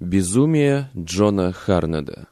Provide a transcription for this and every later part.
Безумие Джона Харнеда.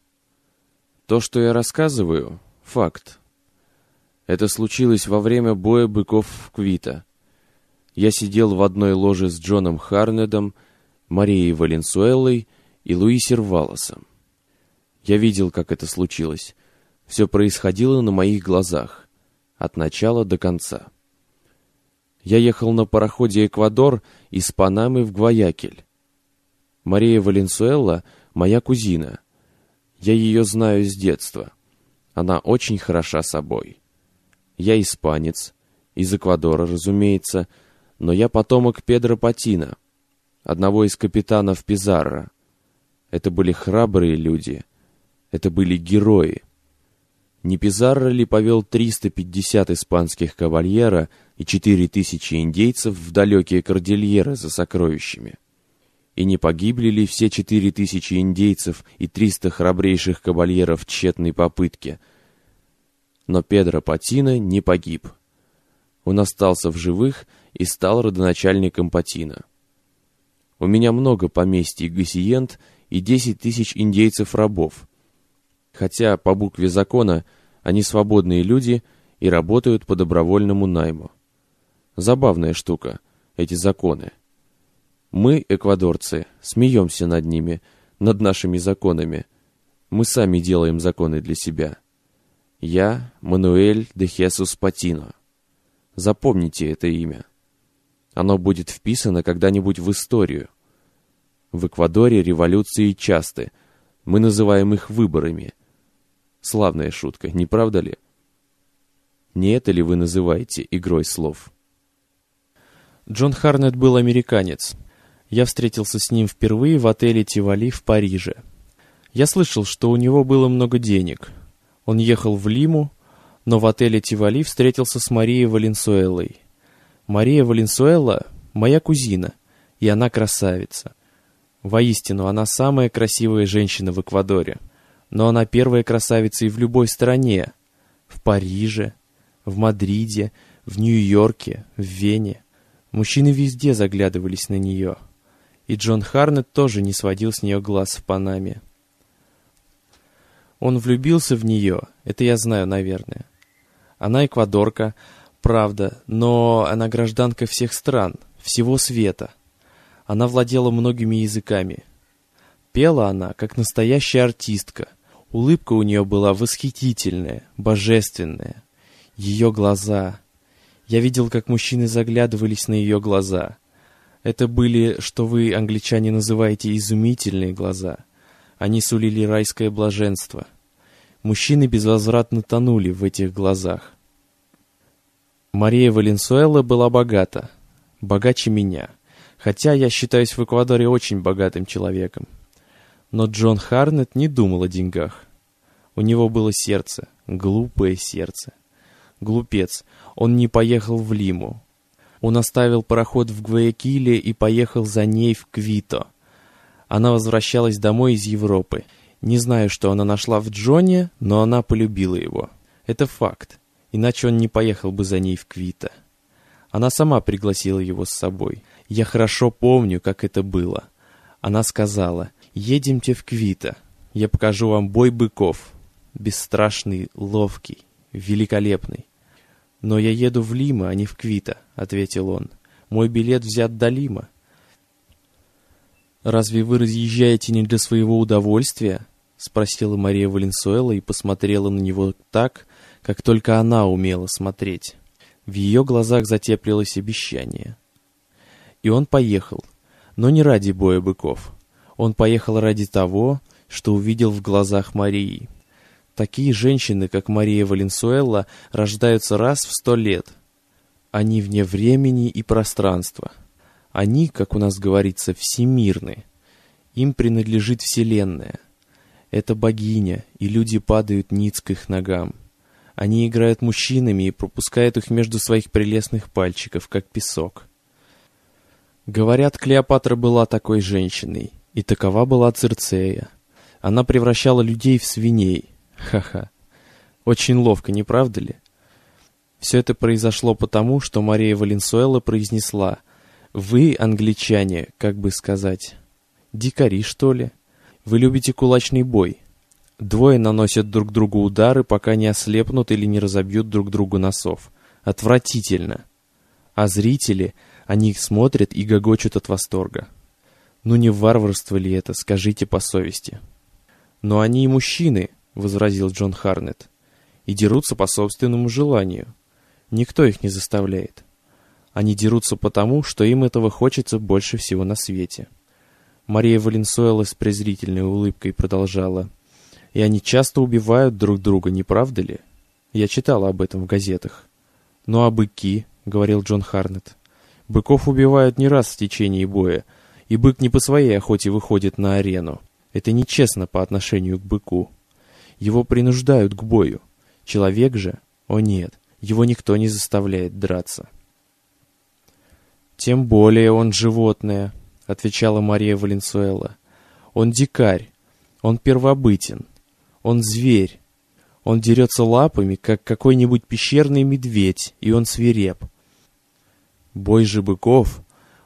То, что я рассказываю, факт. Это случилось во время боя быков в Квито. Я сидел в одной ложе с Джоном Харнедом, Марией Валенсуэлой и Луи Сервалосом. Я видел, как это случилось. Все происходило на моих глазах, от начала до конца. Я ехал на пароходе «Эквадор» из Панамы в Гваякиль. Мария Валенсуэла — моя кузина. Я ее знаю с детства. Она очень хороша собой. Я испанец, из Эквадора, разумеется, но я потомок Педро Патино, одного из капитанов Пизарро. Это были храбрые люди. Это были герои. Не Пизарро ли повел 350 испанских кавальера и 4000 индейцев в далекие кордильеры за сокровищами? И не погибли ли все 4000 индейцев и 300 храбрейших кавальеров в тщетной попытке? Но Педро Патино не погиб. Он остался в живых и стал родоначальником Патино. У меня много поместий гасиент и 10 000 индейцев-рабов. Хотя по букве закона они свободные люди и работают по добровольному найму. Забавная штука, эти законы. Мы, эквадорцы, смеемся над ними, над нашими законами. Мы сами делаем законы для себя. Я Мануэль де Хесус Патино. Запомните это имя. Оно будет вписано когда-нибудь в историю. В Эквадоре революции часты. Мы называем их выборами. Славная шутка, не правда ли? Не это ли вы называете игрой слов? Джон Харнед был американец. Я встретился с ним впервые в отеле «Тивали» в Париже. Я слышал, что у него было много денег. Он ехал в Лиму, но в отеле «Тивали» встретился с Марией Валенсуэлой. Мария Валенсуэла — моя кузина, и она красавица. Воистину, она самая красивая женщина в Эквадоре. Но она первая красавица и в любой стране. В Париже, в Мадриде, в Нью-Йорке, в Вене. Мужчины везде заглядывались на нее. И Джон Харнед тоже не сводил с нее глаз в Панаме. Он влюбился в нее, это я знаю, наверное. Она эквадорка, правда, но она гражданка всех стран, всего света. Она владела многими языками. Пела она, как настоящая артистка. Улыбка у нее была восхитительная, божественная. Ее глаза. Я видел, как мужчины заглядывались на ее глаза. Это были, что вы, англичане, называете изумительные глаза. Они сулили райское блаженство. Мужчины безвозвратно тонули в этих глазах. Мария Валенсуэла была богата. Богаче меня. Хотя я считаюсь в Эквадоре очень богатым человеком. Но Джон Харнед не думал о деньгах. У него было сердце, глупое сердце. Глупец, он не поехал в Лиму. Он оставил пароход в Гваякиле и поехал за ней в Квито. Она возвращалась домой из Европы. Не знаю, что она нашла в Джоне, но она полюбила его. Это факт, иначе он не поехал бы за ней в Квито. Она сама пригласила его с собой. Я хорошо помню, как это было. Она сказала: «Едемте в Квито, я покажу вам бой быков. Бесстрашный, ловкий, великолепный». «Но я еду в Лима, а не в Квито», — ответил он. «Мой билет взят до Лима». «Разве вы разъезжаете не для своего удовольствия?» — спросила Мария Валенсуэла и посмотрела на него так, как только она умела смотреть. В ее глазах затеплилось обещание. И он поехал, но не ради боя быков. Он поехал ради того, что увидел в глазах Марии. Такие женщины, как Мария Валенсуэла, рождаются раз в 100 лет. Они вне времени и пространства. Они, как у нас говорится, всемирны. Им принадлежит Вселенная. Это богиня, и люди падают ниц к их ногам. Они играют мужчинами и пропускают их между своих прелестных пальчиков, как песок. Говорят, Клеопатра была такой женщиной, и такова была Цирцея. Она превращала людей в свиней. Ха-ха. Очень ловко, не правда ли? Все это произошло потому, что Мария Валенсуэла произнесла: «Вы, англичане, как бы сказать, Дикари, что ли? Вы любите кулачный бой. Двое наносят друг другу удары, пока не ослепнут или не разобьют друг другу носов. Отвратительно. А зрители, они их смотрят и гогочут от восторга. Ну не варварство ли это, скажите по совести? Но они и мужчины, возразил Джон Харнетт, и дерутся по собственному желанию. Никто их не заставляет. Они дерутся потому, что им этого хочется больше всего на свете. Мария Валенсуэла с презрительной улыбкой продолжала. И они часто убивают друг друга, не правда ли? Я читала об этом в газетах. Ну а быки, говорил Джон Харнетт. Быков убивают не раз в течение боя, и бык не по своей охоте выходит на арену. Это нечестно по отношению к быку. Его принуждают к бою. Человек же, о нет, его никто не заставляет драться. «Тем более он животное», — отвечала Мария Валенсуэла. «Он дикарь, он первобытен, он зверь, он дерется лапами, как какой-нибудь пещерный медведь, и он свиреп. Бой же быков?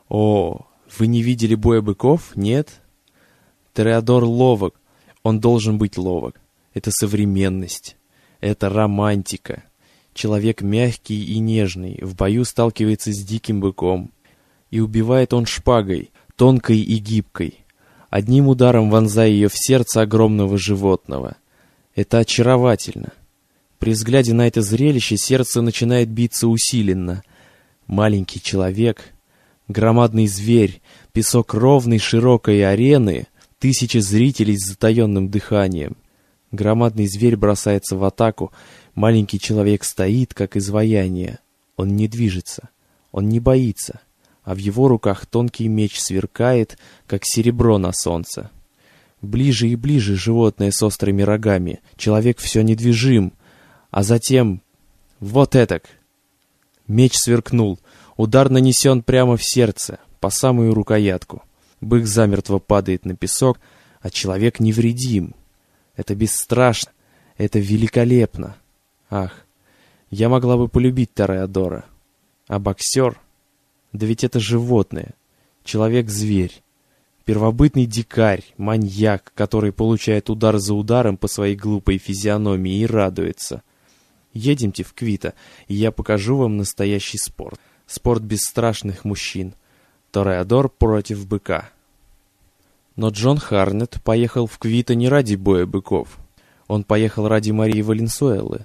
О, вы не видели боя быков? Нет? Тореадор ловок, он должен быть ловок. Это современность, это романтика. Человек мягкий и нежный в бою сталкивается с диким быком. И убивает он шпагой, тонкой и гибкой, одним ударом вонзая ее в сердце огромного животного. Это очаровательно. При взгляде на это зрелище сердце начинает биться усиленно. Маленький человек, громадный зверь, песок ровной широкой арены, тысячи зрителей с затаенным дыханием. Громадный зверь бросается в атаку, маленький человек стоит, как изваяние. Он не движется, он не боится. А в его руках тонкий меч сверкает, как серебро на солнце. Ближе и ближе животное с острыми рогами, человек все недвижим, а затем... вот этак! Меч сверкнул, удар нанесен прямо в сердце, по самую рукоятку. Бык замертво падает на песок, а человек невредим. Это бесстрашно, это великолепно. Ах, я могла бы полюбить Тореадора. А боксер... да ведь это животное, человек-зверь, первобытный дикарь, маньяк, который получает удар за ударом по своей глупой физиономии и радуется. Едемте в Квито, и я покажу вам настоящий спорт. Спорт бесстрашных мужчин. Тореадор против быка. Но Джон Харнетт поехал в Квито не ради боя быков. Он поехал ради Марии Валенсуэлы.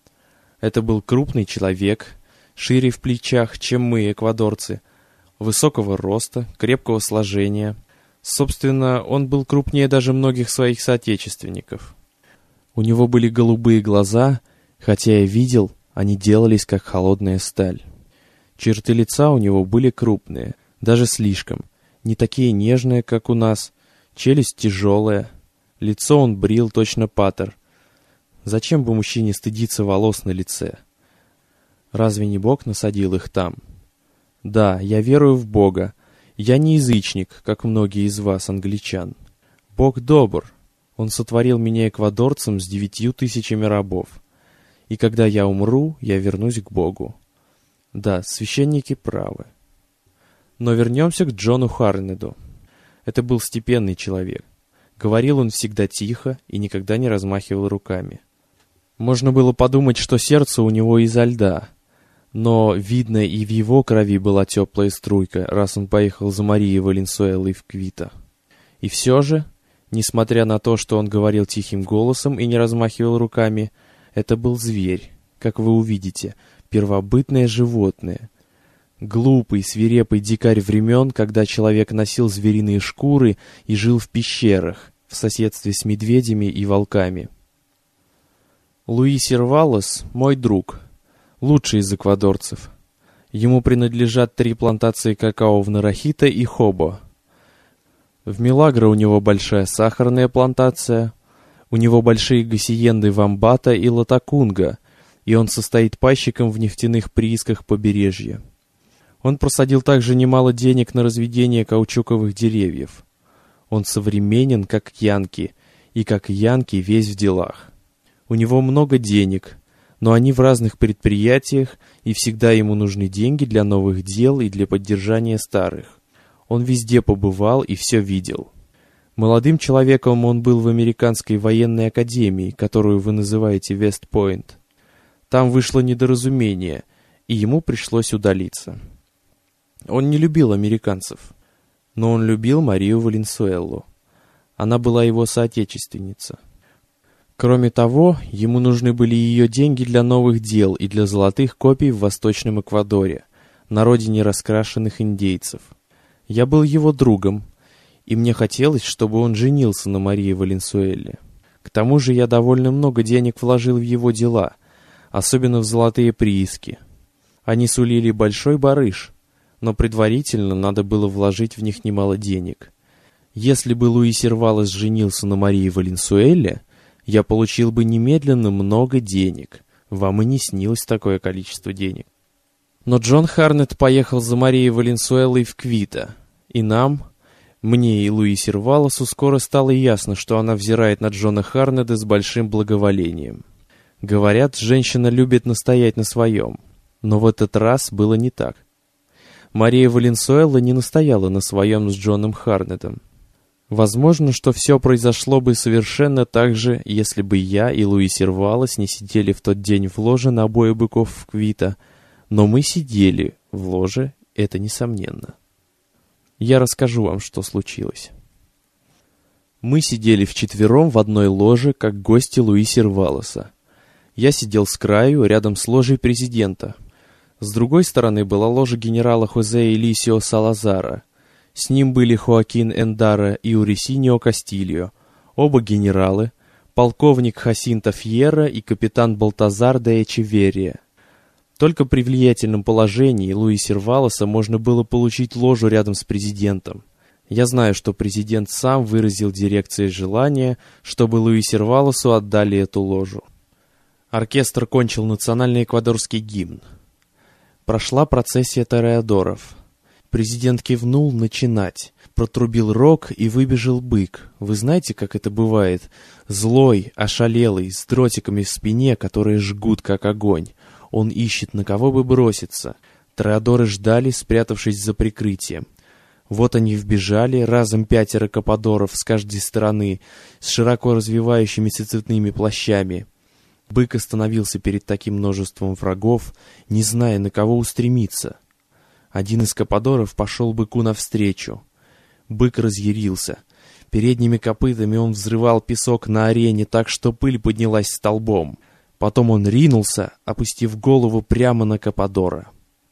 Это был крупный человек, шире в плечах, чем мы, эквадорцы, высокого роста, крепкого сложения. Собственно, он был крупнее даже многих своих соотечественников. У него были голубые глаза, хотя я видел, они делались как холодная сталь. Черты лица у него были крупные, даже слишком, не такие нежные, как у нас, челюсть тяжелая, лицо он брил точно паттер. Зачем бы мужчине стыдиться волос на лице? Разве не Бог насадил их там? Да, я верую в Бога. Я не язычник, как многие из вас, англичан. Бог добр. Он сотворил меня эквадорцем с 9000 рабов. И когда я умру, я вернусь к Богу. Да, священники правы. Но вернемся к Джону Харнеду. Это был степенный человек. Говорил он всегда тихо и никогда не размахивал руками. Можно было подумать, что сердце у него изо льда. Но, видно, и в его крови была теплая струйка, раз он поехал за Марией Валенсуэлой в Квито. И все же, несмотря на то, что он говорил тихим голосом и не размахивал руками, это был зверь, как вы увидите, первобытное животное. Глупый, свирепый дикарь времен, когда человек носил звериные шкуры и жил в пещерах, в соседстве с медведями и волками. Луи Сервалос — мой друг, лучший из эквадорцев. Ему принадлежат 3 плантации какао в Нарахито и Хобо. В Милагро у него большая сахарная плантация, у него большие гасиенды в Амбато и Латакунга, и он состоит пайщиком в нефтяных приисках побережья. Он просадил также немало денег на разведение каучуковых деревьев. Он современен, как янки, и как янки весь в делах. У него много денег, но они в разных предприятиях, и всегда ему нужны деньги для новых дел и для поддержания старых. Он везде побывал и все видел. Молодым человеком он был в американской военной академии, которую вы называете Вест-Пойнт. Там вышло недоразумение, и ему пришлось удалиться. Он не любил американцев, но он любил Марию Валенсуэлу. Она была его соотечественница. Кроме того, ему нужны были ее деньги для новых дел и для золотых копий в Восточном Эквадоре, на родине раскрашенных индейцев. Я был его другом, и мне хотелось, чтобы он женился на Марии Валенсуэле. К тому же я довольно много денег вложил в его дела, особенно в золотые прииски. Они сулили большой барыш, но предварительно надо было вложить в них немало денег. Если бы Луи Сервалес женился на Марии Валенсуэле, я получил бы немедленно много денег. Вам и не снилось такое количество денег. Но Джон Харнет поехал за Марией Валенсуэлой в Квито, и мне и Луи Сервалесу скоро стало ясно, что она взирает на Джона Харнеда с большим благоволением. Говорят, женщина любит настоять на своем, но в этот раз было не так. Мария Валенсуэла не настояла на своем с Джоном Харнедом. Возможно, что все произошло бы совершенно так же, если бы я и Луи Сервалес не сидели в тот день в ложе на бое быков в Квито, но мы сидели в ложе, это несомненно. Я расскажу вам, что случилось. Мы сидели вчетвером в одной ложе, как гости Луи Сервалеса. Я сидел с краю, рядом с ложей президента. С другой стороны была ложа генерала Хозе Элисио Салазара. С ним были Хоакин Эндара и Урисиньо Кастильо, оба генералы, полковник Хасинто Фьерро и капитан Балтазар де Эчеверия. Только при влиятельном положении Луи Сервалеса можно было получить ложу рядом с президентом. Я знаю, что президент сам выразил дирекции желание, чтобы Луи Сервалесу отдали эту ложу. Оркестр кончил национальный эквадорский гимн. Прошла процессия тореадоров. Президент кивнул начинать, протрубил рог и выбежал бык. Вы знаете, как это бывает? Злой, ошалелый, с дротиками в спине, которые жгут, как огонь. Он ищет, на кого бы броситься. Тореадоры ждали, спрятавшись за прикрытием. Вот они вбежали, разом 5 кападоров с каждой стороны, с широко развивающимися цветными плащами. Бык остановился перед таким множеством врагов, не зная, на кого устремиться. Один из кападоров пошел быку навстречу. Бык разъярился. Передними копытами он взрывал песок на арене так, что пыль поднялась столбом. Потом он ринулся, опустив голову прямо на кападора.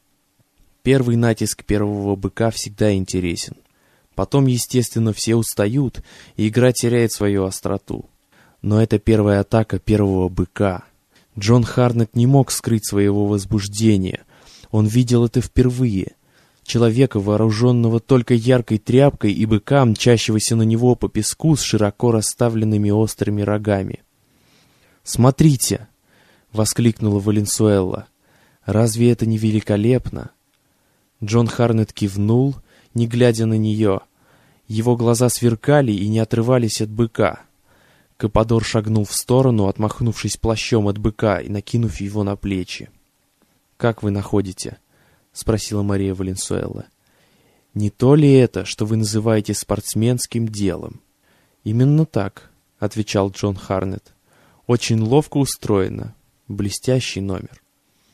Первый натиск первого быка всегда интересен. Потом, естественно, все устают, и игра теряет свою остроту. Но это первая атака первого быка. Джон Харнет не мог скрыть своего возбуждения. Он видел это впервые. Человека, вооруженного только яркой тряпкой, и быка, мчащегося на него по песку с широко расставленными острыми рогами. «Смотрите!» — воскликнула Валенсуэла. «Разве это не великолепно?» Джон Харнет кивнул, не глядя на нее. Его глаза сверкали и не отрывались от быка. Кападор шагнул в сторону, отмахнувшись плащом от быка и накинув его на плечи. «Как вы находите?» — спросила Мария Валенсуэла. «Не то ли это, что вы называете спортсменским делом?» «Именно так», — отвечал Джон Харнет. «Очень ловко устроено. Блестящий номер».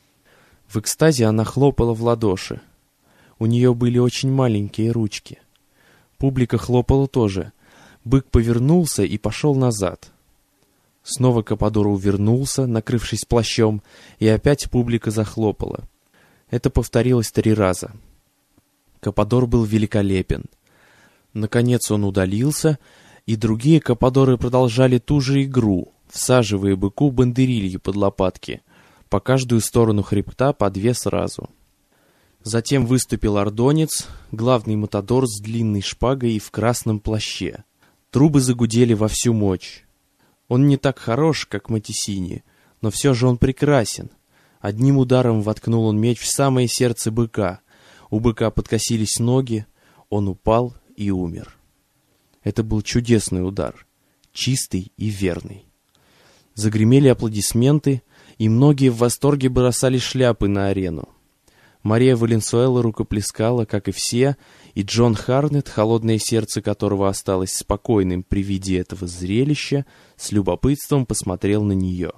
В экстазе она хлопала в ладоши. У нее были очень маленькие ручки. Публика хлопала тоже. Бык повернулся и пошел назад. Снова Кападор увернулся, накрывшись плащом, и опять публика захлопала. Это повторилось 3 раза. Кападор был великолепен. Наконец он удалился, и другие Кападоры продолжали ту же игру, всаживая быку бандерильи под лопатки, по каждую сторону хребта по 2 сразу. Затем выступил ордонец, главный матадор с длинной шпагой и в красном плаще. Трубы загудели во всю мощь. Он не так хорош, как Матисини, но все же он прекрасен. Одним ударом воткнул он меч в самое сердце быка. У быка подкосились ноги, он упал и умер. Это был чудесный удар, чистый и верный. Загремели аплодисменты, и многие в восторге бросали шляпы на арену. Мария Валенсуэла рукоплескала, как и все, и Джон Харнет, холодное сердце которого осталось спокойным при виде этого зрелища, с любопытством посмотрел на нее.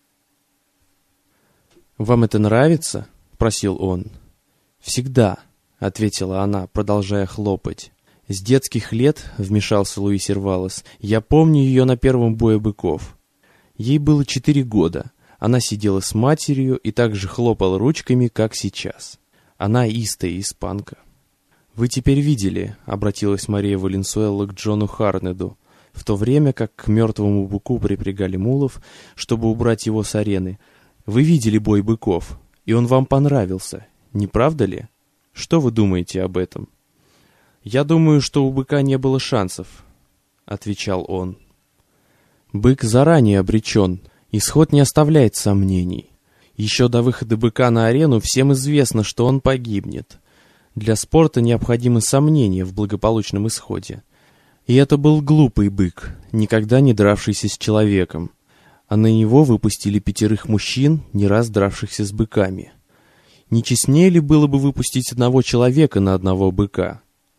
«Вам это нравится?» — спросил он. «Всегда», — ответила она, продолжая хлопать. «С детских лет, — вмешался Луи Сервалес, — я помню ее на первом бое быков. Ей было 4 года. Она сидела с матерью и так же хлопала ручками, как сейчас. Она истая испанка». «Вы теперь видели, — обратилась Мария Валенсуэла к Джону Харнеду, — в то время как к мертвому быку припрягали мулов, чтобы убрать его с арены. Вы видели бой быков, и он вам понравился, не правда ли? Что вы думаете об этом?» «Я думаю, что у быка не было шансов», — отвечал он. «Бык заранее обречен, исход не оставляет сомнений. Еще до выхода быка на арену всем известно, что он погибнет. Для спорта необходимы сомнения в благополучном исходе. И это был глупый бык, никогда не дравшийся с человеком. А на него выпустили 5 мужчин, не раз дравшихся с быками. Не честнее ли было бы выпустить 1 человека на 1 быка?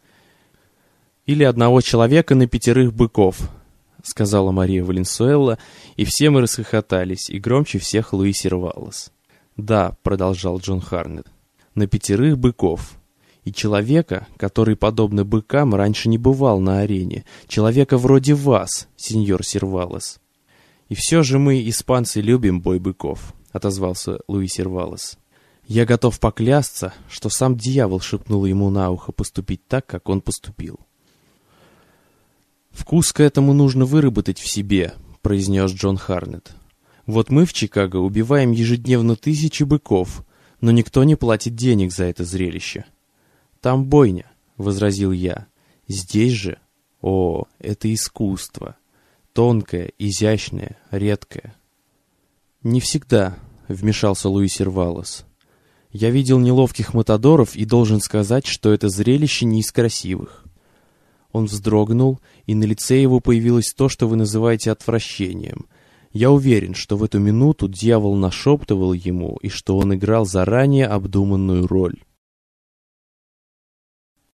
Или 1 человека на 5 быков, — сказала Мария Валенсуэла, и все мы расхохотались, и громче всех Луи Сервалес. «Да, — продолжал Джон Харнет, — на 5 быков. И человека, который, подобно быкам, раньше не бывал на арене. Человека вроде вас, сеньор Сервалес». «И все же мы, испанцы, любим бой быков», — отозвался Луи Сервалес. «Я готов поклясться, что сам дьявол шепнул ему на ухо поступить так, как он поступил». «Вкус к этому нужно выработать в себе», — произнес Джон Харнет. «Вот мы в Чикаго убиваем ежедневно 1000 быков, но никто не платит денег за это зрелище». «Там бойня», — возразил я. «Здесь же, о, это искусство. Тонкое, изящное, редкое». «Не всегда», — вмешался Луи Сервалес. «Я видел неловких матадоров и должен сказать, что это зрелище не из красивых». Он вздрогнул, и на лице его появилось то, что вы называете отвращением. Я уверен, что в эту минуту дьявол нашептывал ему, и что он играл заранее обдуманную роль.